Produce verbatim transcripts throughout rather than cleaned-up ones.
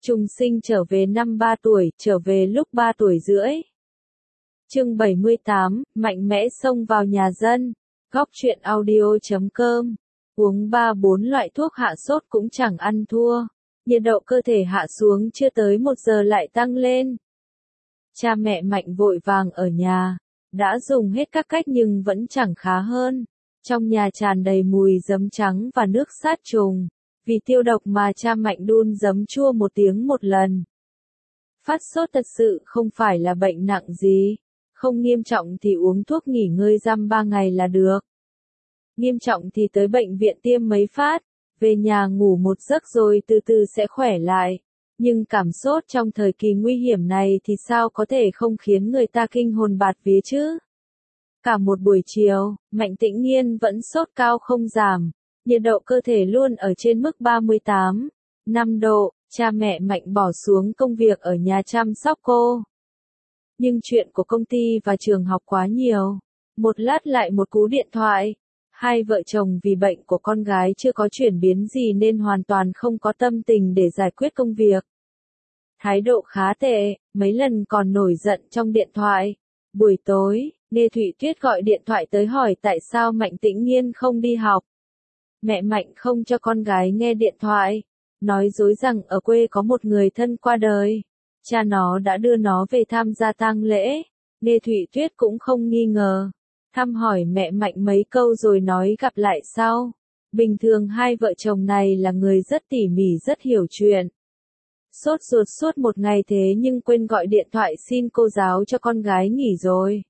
Trùng sinh trở về năm ba tuổi, trở về lúc ba tuổi rưỡi. Chương bảy mươi tám, mạnh mẽ xông vào nhà dân. Góc truyện audio chấm com. Uống ba bốn loại thuốc hạ sốt cũng chẳng ăn thua. Nhiệt độ cơ thể hạ xuống chưa tới một giờ lại tăng lên. Cha mẹ Mạnh vội vàng ở nhà. Đã dùng hết các cách nhưng vẫn chẳng khá hơn. Trong nhà tràn đầy mùi giấm trắng và nước sát trùng. Vì tiêu độc mà cha Mạnh đun giấm chua một tiếng một lần. Phát sốt thật sự không phải là bệnh nặng gì. Không nghiêm trọng thì uống thuốc nghỉ ngơi dăm ba ngày là được. Nghiêm trọng thì tới bệnh viện tiêm mấy phát, về nhà ngủ một giấc rồi từ từ sẽ khỏe lại. Nhưng cảm sốt trong thời kỳ nguy hiểm này thì sao có thể không khiến người ta kinh hồn bạt vía chứ? Cả một buổi chiều, Mạnh Tĩnh Nghiên vẫn sốt cao không giảm, nhiệt độ cơ thể luôn ở trên mức ba mươi tám phẩy năm độ, cha mẹ Mạnh bỏ xuống công việc ở nhà chăm sóc cô. Nhưng chuyện của công ty và trường học quá nhiều. Một lát lại một cú điện thoại. Hai vợ chồng vì bệnh của con gái chưa có chuyển biến gì nên hoàn toàn không có tâm tình để giải quyết công việc. Thái độ khá tệ, mấy lần còn nổi giận trong điện thoại. Buổi tối, Lê Thụy Tuyết gọi điện thoại tới hỏi tại sao Mạnh Tĩnh Nghiên không đi học. Mẹ Mạnh không cho con gái nghe điện thoại, nói dối rằng ở quê có một người thân qua đời. Cha nó đã đưa nó về tham gia tang lễ. Lê Thụy Tuyết cũng không nghi ngờ. Thăm hỏi mẹ Mạnh mấy câu rồi nói gặp lại sau. Bình thường hai vợ chồng này là người rất tỉ mỉ rất hiểu chuyện. Sốt ruột suốt một ngày thế nhưng quên gọi điện thoại xin cô giáo cho con gái nghỉ rồi.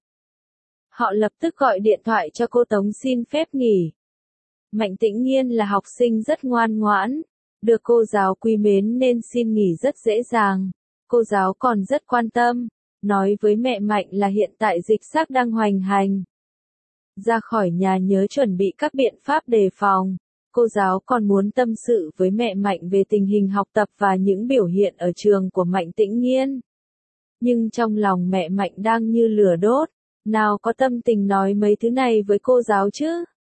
Họ lập tức gọi điện thoại cho cô Tống xin phép nghỉ. Mạnh Tĩnh Nghiên là học sinh rất ngoan ngoãn, được cô giáo quý mến nên xin nghỉ rất dễ dàng. Cô giáo còn rất quan tâm, nói với mẹ Mạnh là hiện tại dịch xác đang hoành hành. Ra khỏi nhà nhớ chuẩn bị các biện pháp đề phòng. Cô giáo còn muốn tâm sự với mẹ Mạnh về tình hình học tập và những biểu hiện ở trường của Mạnh Tĩnh Nghiên. Nhưng trong lòng mẹ Mạnh đang như lửa đốt, nào có tâm tình nói mấy thứ này với cô giáo chứ?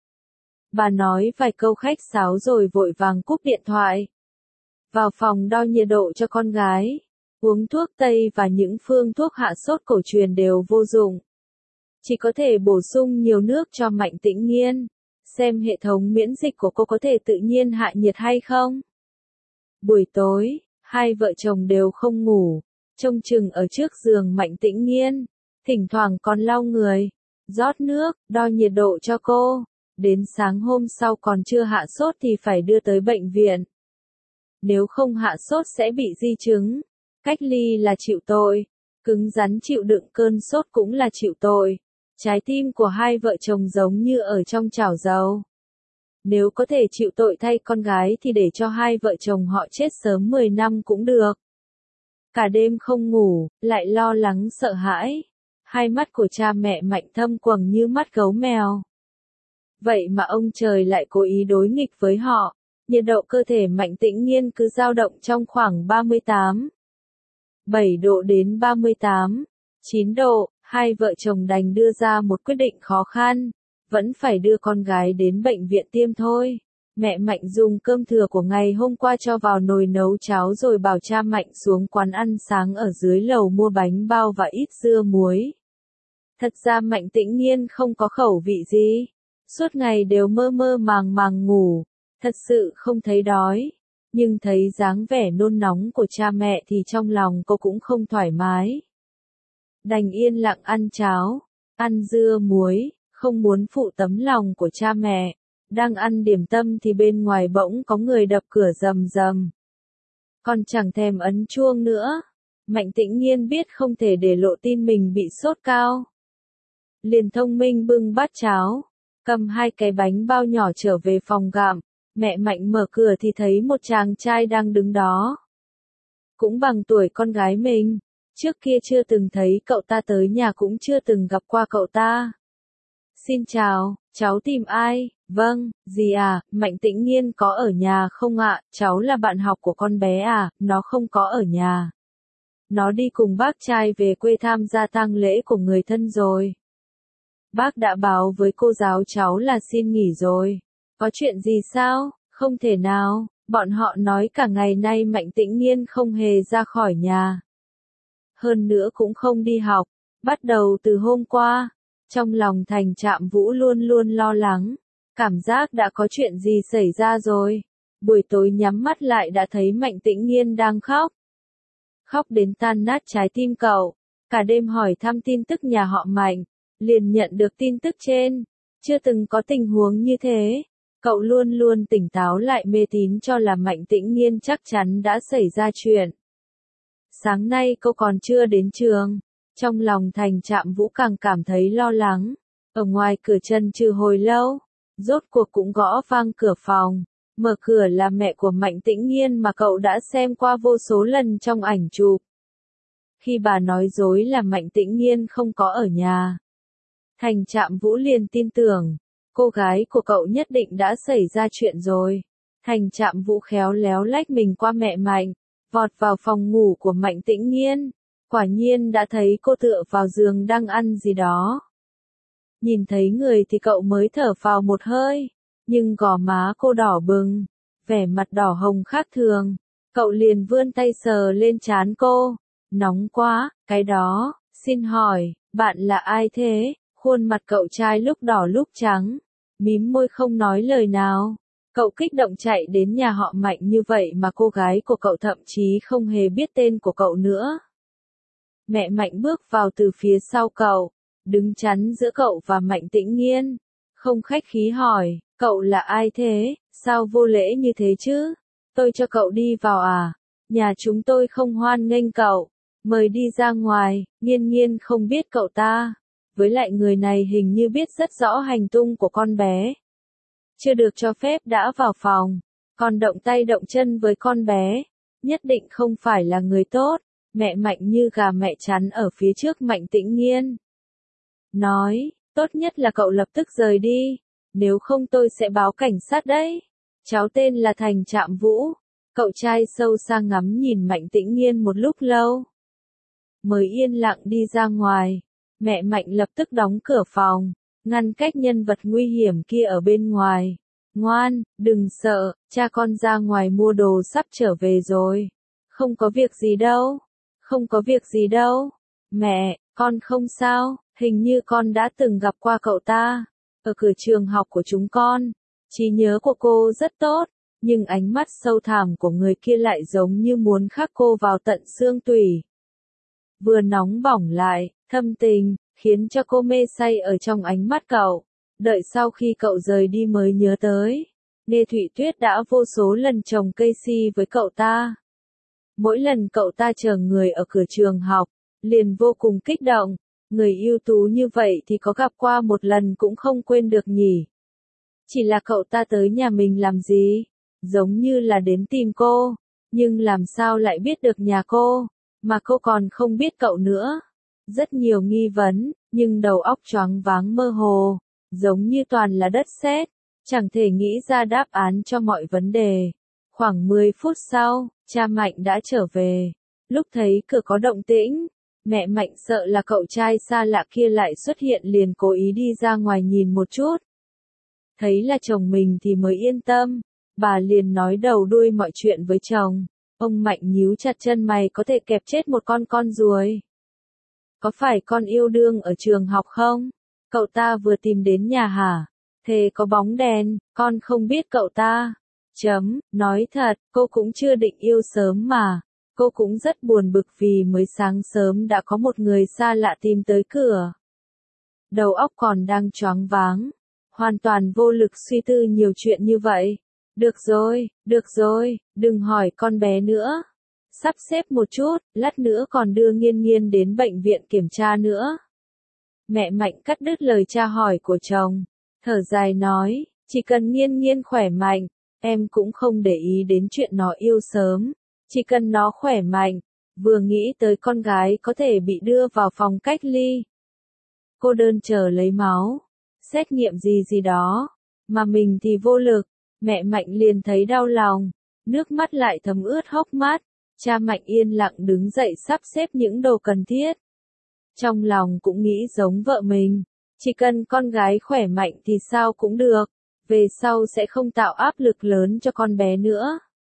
Bà nói vài câu khách sáo rồi vội vàng cúp điện thoại. Vào phòng đo nhiệt độ cho con gái. Uống thuốc tây và những phương thuốc hạ sốt cổ truyền đều vô dụng. Chỉ có thể bổ sung nhiều nước cho Mạnh Tĩnh Nghiên. Xem hệ thống miễn dịch của cô có thể tự nhiên hạ nhiệt hay không. Buổi tối, hai vợ chồng đều không ngủ. Trông chừng ở trước giường Mạnh Tĩnh Nghiên. Thỉnh thoảng còn lau người. Rót nước, đo nhiệt độ cho cô. Đến sáng hôm sau còn chưa hạ sốt thì phải đưa tới bệnh viện. Nếu không hạ sốt sẽ bị di chứng. Cách ly là chịu tội. Cứng rắn chịu đựng cơn sốt cũng là chịu tội. Trái tim của hai vợ chồng giống như ở trong chảo dầu. Nếu có thể chịu tội thay con gái thì để cho hai vợ chồng họ chết sớm mười năm cũng được. Cả đêm không ngủ, lại lo lắng sợ hãi. Hai mắt của cha mẹ Mạnh thâm quầng như mắt gấu mèo. Vậy mà ông trời lại cố ý đối nghịch với họ. Nhiệt độ cơ thể Mạnh Tĩnh Nghiên cứ dao động trong khoảng ba mươi tám phẩy bảy độ đến ba mươi tám phẩy chín độ. Hai vợ chồng đành đưa ra một quyết định khó khăn. Vẫn phải đưa con gái đến bệnh viện tiêm thôi. Mẹ Mạnh dùng cơm thừa của ngày hôm qua cho vào nồi nấu cháo rồi bảo cha Mạnh xuống quán ăn sáng ở dưới lầu mua bánh bao và ít dưa muối. Thật ra Mạnh Tĩnh Nghiên không có khẩu vị gì. Suốt ngày đều mơ mơ màng màng ngủ. Thật sự không thấy đói. Nhưng thấy dáng vẻ nôn nóng của cha mẹ thì trong lòng cô cũng không thoải mái. Đành yên lặng ăn cháo, ăn dưa muối, không muốn phụ tấm lòng của cha mẹ. Đang ăn điểm tâm thì bên ngoài bỗng có người đập cửa rầm rầm. Còn chẳng thèm ấn chuông nữa. Mạnh Tĩnh Nghiên biết không thể để lộ tin mình bị sốt cao. Liền thông minh bưng bát cháo, cầm hai cái bánh bao nhỏ trở về phòng gặm. Mẹ Mạnh mở cửa thì thấy một chàng trai đang đứng đó. Cũng bằng tuổi con gái mình. Trước kia chưa từng thấy cậu ta tới nhà cũng chưa từng gặp qua cậu ta. Xin chào, cháu tìm ai? Vâng, dì à, Mạnh Tĩnh Nghiên có ở nhà không ạ? Cháu là bạn học của con bé à, nó không có ở nhà. Nó đi cùng bác trai về quê tham gia tang lễ của người thân rồi. Bác đã báo với cô giáo cháu là xin nghỉ rồi. Có chuyện gì sao? Không thể nào, Bọn họ nói cả ngày nay Mạnh Tĩnh Nghiên không hề ra khỏi nhà. Hơn nữa cũng không đi học, bắt đầu từ hôm qua. Trong lòng Thành Trạm Vũ luôn luôn lo lắng, cảm giác đã có chuyện gì xảy ra rồi. Buổi tối nhắm mắt lại đã thấy Mạnh Tĩnh Nghiên đang khóc. Khóc đến tan nát trái tim cậu, cả đêm hỏi thăm tin tức nhà họ Mạnh, liền nhận được tin tức trên, chưa từng có tình huống như thế. Cậu luôn luôn tỉnh táo lại mê tín cho là Mạnh Tĩnh Nghiên chắc chắn đã xảy ra chuyện. Sáng nay cô còn chưa đến trường, trong lòng Thành Trạm Vũ càng cảm thấy lo lắng. Ở ngoài cửa chân trừ hồi lâu, rốt cuộc cũng gõ vang cửa phòng. Mở cửa là mẹ của Mạnh Tĩnh Nghiên mà cậu đã xem qua vô số lần trong ảnh chụp. Khi bà nói dối là Mạnh Tĩnh Nghiên không có ở nhà, Thành Trạm Vũ liền tin tưởng, cô gái của cậu nhất định đã xảy ra chuyện rồi. Thành Trạm Vũ khéo léo lách mình qua mẹ Mạnh, vọt vào phòng ngủ của Mạnh Tĩnh Nghiên, quả nhiên đã thấy cô tựa vào giường đang ăn gì đó. Nhìn thấy người thì cậu mới thở phào một hơi, nhưng gò má cô đỏ bừng, vẻ mặt đỏ hồng khác thường. Cậu liền vươn tay sờ lên trán cô, nóng quá, cái đó, xin hỏi, bạn là ai thế? Khuôn mặt cậu trai lúc đỏ lúc trắng, mím môi không nói lời nào. Cậu kích động chạy đến nhà họ Mạnh như vậy mà cô gái của cậu thậm chí không hề biết tên của cậu nữa. Mẹ Mạnh bước vào từ phía sau cậu, đứng chắn giữa cậu và Mạnh Tĩnh Nghiên, không khách khí hỏi, cậu là ai thế, sao vô lễ như thế chứ? Tôi cho cậu đi vào à? Nhà chúng tôi không hoan nghênh cậu, mời đi ra ngoài. Nghiên Nghiên không biết cậu ta, với lại người này hình như biết rất rõ hành tung của con bé. Chưa được cho phép đã vào phòng, còn động tay động chân với con bé, nhất định không phải là người tốt. Mẹ Mạnh như gà mẹ chắn ở phía trước Mạnh Tĩnh Nghiên. Nói, tốt nhất là cậu lập tức rời đi, nếu không tôi sẽ báo cảnh sát đấy. Cháu tên là Thành Trạm Vũ. Cậu trai sâu xa ngắm nhìn Mạnh Tĩnh Nghiên một lúc lâu, mới yên lặng đi ra ngoài. Mẹ Mạnh lập tức đóng cửa phòng, ngăn cách nhân vật nguy hiểm kia ở bên ngoài. Ngoan, đừng sợ, cha con ra ngoài mua đồ sắp trở về rồi. Không có việc gì đâu, không có việc gì đâu. Mẹ, con không sao, hình như con đã từng gặp qua cậu ta, ở cửa trường học của chúng con. Trí nhớ của cô rất tốt, nhưng ánh mắt sâu thẳm của người kia lại giống như muốn khắc cô vào tận xương tủy. Vừa nóng bỏng lại, thâm tình, khiến cho cô mê say ở trong ánh mắt cậu. Đợi sau khi cậu rời đi mới nhớ tới, Nghe Thụy Tuyết đã vô số lần trồng cây si với cậu ta. Mỗi lần cậu ta chờ người ở cửa trường học, liền vô cùng kích động. Người ưu tú như vậy thì có gặp qua một lần cũng không quên được nhỉ. Chỉ là cậu ta tới nhà mình làm gì? Giống như là đến tìm cô, nhưng làm sao lại biết được nhà cô, mà cô còn không biết cậu nữa. Rất nhiều nghi vấn, nhưng đầu óc choáng váng mơ hồ, giống như toàn là đất sét, chẳng thể nghĩ ra đáp án cho mọi vấn đề. Khoảng mười phút sau, cha Mạnh đã trở về. Lúc thấy cửa có động tĩnh, mẹ Mạnh sợ là cậu trai xa lạ kia lại xuất hiện liền cố ý đi ra ngoài nhìn một chút. Thấy là chồng mình thì mới yên tâm, bà liền nói đầu đuôi mọi chuyện với chồng. Ông Mạnh nhíu chặt chân mày, có thể kẹp chết một con con ruồi. Có phải con yêu đương ở trường học không? Cậu ta vừa tìm đến nhà hả? Thế có bóng đèn, con không biết cậu ta. Chấm, nói thật, cô cũng chưa định yêu sớm mà. Cô cũng rất buồn bực vì mới sáng sớm đã có một người xa lạ tìm tới cửa. Đầu óc còn đang choáng váng, hoàn toàn vô lực suy tư nhiều chuyện như vậy. Được rồi, được rồi, đừng hỏi con bé nữa. Sắp xếp một chút, lát nữa còn đưa Nghiên Nghiên đến bệnh viện kiểm tra nữa. Mẹ Mạnh cắt đứt lời tra hỏi của chồng, thở dài nói, chỉ cần Nghiên Nghiên khỏe mạnh, em cũng không để ý đến chuyện nó yêu sớm. Chỉ cần nó khỏe mạnh, vừa nghĩ tới con gái có thể bị đưa vào phòng cách ly. Cô đơn chờ lấy máu, xét nghiệm gì gì đó, mà mình thì vô lực. Mẹ Mạnh liền thấy đau lòng, nước mắt lại thấm ướt hốc mắt. Cha Mạnh yên lặng đứng dậy sắp xếp những đồ cần thiết. Trong lòng cũng nghĩ giống vợ mình, chỉ cần con gái khỏe mạnh thì sao cũng được, về sau sẽ không tạo áp lực lớn cho con bé nữa.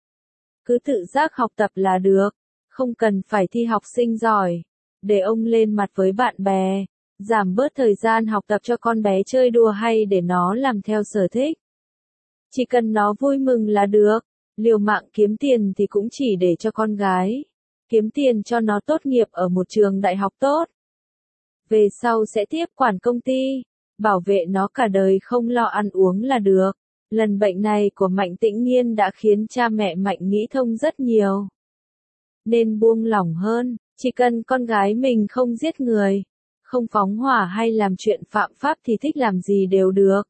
cứ tự giác học tập là được, không cần phải thi học sinh giỏi, để ông lên mặt với bạn bè, giảm bớt thời gian học tập cho con bé chơi đùa hay để nó làm theo sở thích. Chỉ cần nó vui mừng là được, liều mạng kiếm tiền thì cũng chỉ để cho con gái, kiếm tiền cho nó tốt nghiệp ở một trường đại học tốt. Về sau sẽ tiếp quản công ty, bảo vệ nó cả đời không lo ăn uống là được. Lần bệnh này của Mạnh Tĩnh Nhiên đã khiến cha mẹ Mạnh nghĩ thông rất nhiều. Nên buông lỏng hơn, chỉ cần con gái mình không giết người, không phóng hỏa hay làm chuyện phạm pháp thì thích làm gì đều được.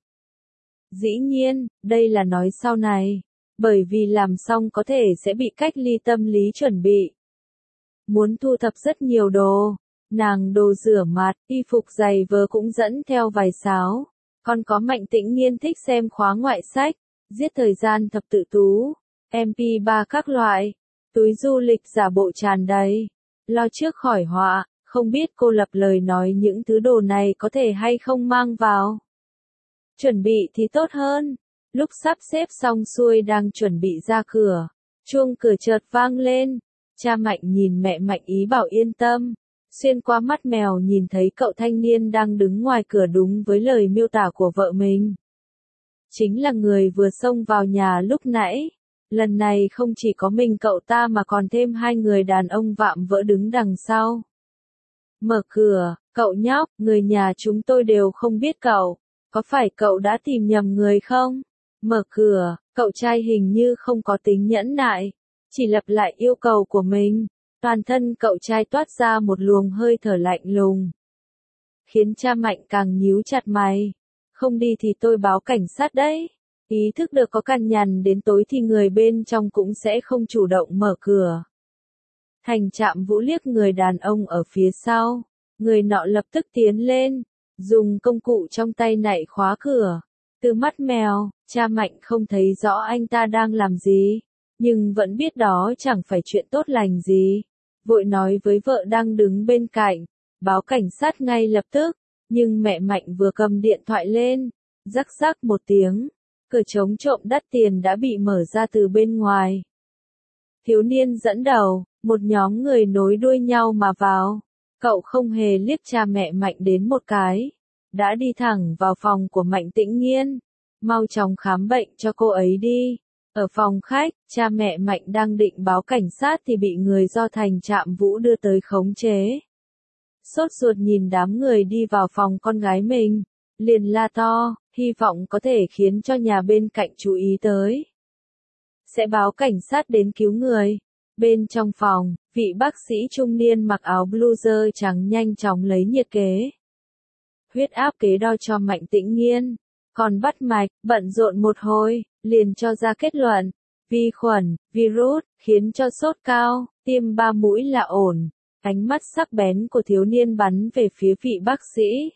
Dĩ nhiên, đây là nói sau này, bởi vì làm xong có thể sẽ bị cách ly tâm lý chuẩn bị. Muốn thu thập rất nhiều đồ, nàng đồ rửa mặt, y phục giày vớ cũng dẫn theo vài sáo. Còn có Mạnh Tĩnh Nhiên thích xem khóa ngoại sách, giết thời gian thập tự tú, em pê ba các loại, túi du lịch giả bộ tràn đầy, lo trước khỏi họa, không biết cô lập lời nói những thứ đồ này có thể hay không mang vào. Chuẩn bị thì tốt hơn, lúc sắp xếp xong xuôi đang chuẩn bị ra cửa, chuông cửa chợt vang lên, cha Mạnh nhìn mẹ Mạnh ý bảo yên tâm. Xuyên qua mắt mèo nhìn thấy cậu thanh niên đang đứng ngoài cửa đúng với lời miêu tả của vợ mình. Chính là người vừa xông vào nhà lúc nãy. Lần này không chỉ có mình cậu ta mà còn thêm hai người đàn ông vạm vỡ đứng đằng sau. Mở cửa, cậu nhóc, người nhà chúng tôi đều không biết cậu. Có phải cậu đã tìm nhầm người không? Mở cửa, cậu trai hình như không có tính nhẫn nại. Chỉ lặp lại yêu cầu của mình. Toàn thân cậu trai toát ra một luồng hơi thở lạnh lùng. Khiến cha Mạnh càng nhíu chặt mày. Không đi thì tôi báo cảnh sát đấy. Ý thức được có cằn nhằn đến tối thì người bên trong cũng sẽ không chủ động mở cửa. Thành Trạm Vũ liếc người đàn ông ở phía sau. Người nọ lập tức tiến lên, dùng công cụ trong tay nạy khóa cửa. Từ mắt mèo, cha Mạnh không thấy rõ anh ta đang làm gì, nhưng vẫn biết đó chẳng phải chuyện tốt lành gì. Vội nói với vợ đang đứng bên cạnh, báo cảnh sát ngay lập tức, nhưng mẹ Mạnh vừa cầm điện thoại lên, rắc rắc một tiếng, cửa chống trộm đắt tiền đã bị mở ra từ bên ngoài. Thiếu niên dẫn đầu, một nhóm người nối đuôi nhau mà vào, cậu không hề liếc cha mẹ Mạnh đến một cái, đã đi thẳng vào phòng của Mạnh Tĩnh Nhiên, mau chóng khám bệnh cho cô ấy đi. Ở phòng khách, cha mẹ Mạnh đang định báo cảnh sát thì bị người do Thành Trạm Vũ đưa tới khống chế. Sốt ruột nhìn đám người đi vào phòng con gái mình, liền la to, hy vọng có thể khiến cho nhà bên cạnh chú ý tới. Sẽ báo cảnh sát đến cứu người. Bên trong phòng, vị bác sĩ trung niên mặc áo bluzer trắng nhanh chóng lấy nhiệt kế. Huyết áp kế đo cho Mạnh Tĩnh Nhiên. Còn bắt mạch, bận rộn một hồi, liền cho ra kết luận, vi khuẩn, virus, khiến cho sốt cao, tiêm ba mũi là ổn. Ánh mắt sắc bén của thiếu niên bắn về phía vị bác sĩ.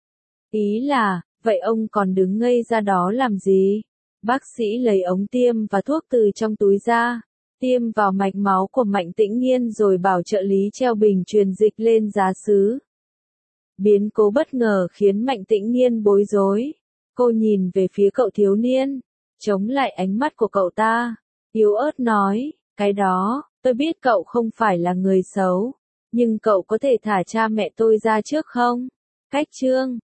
Ý là, vậy ông còn đứng ngây ra đó làm gì? Bác sĩ lấy ống tiêm và thuốc từ trong túi ra, tiêm vào mạch máu của Mạnh Tĩnh Nhiên rồi bảo trợ lý treo bình truyền dịch lên giá sứ. Biến cố bất ngờ khiến Mạnh Tĩnh Nhiên bối rối. Cô nhìn về phía cậu thiếu niên, chống lại ánh mắt của cậu ta, yếu ớt nói, cái đó, tôi biết cậu không phải là người xấu, nhưng cậu có thể thả cha mẹ tôi ra trước không? Cách chương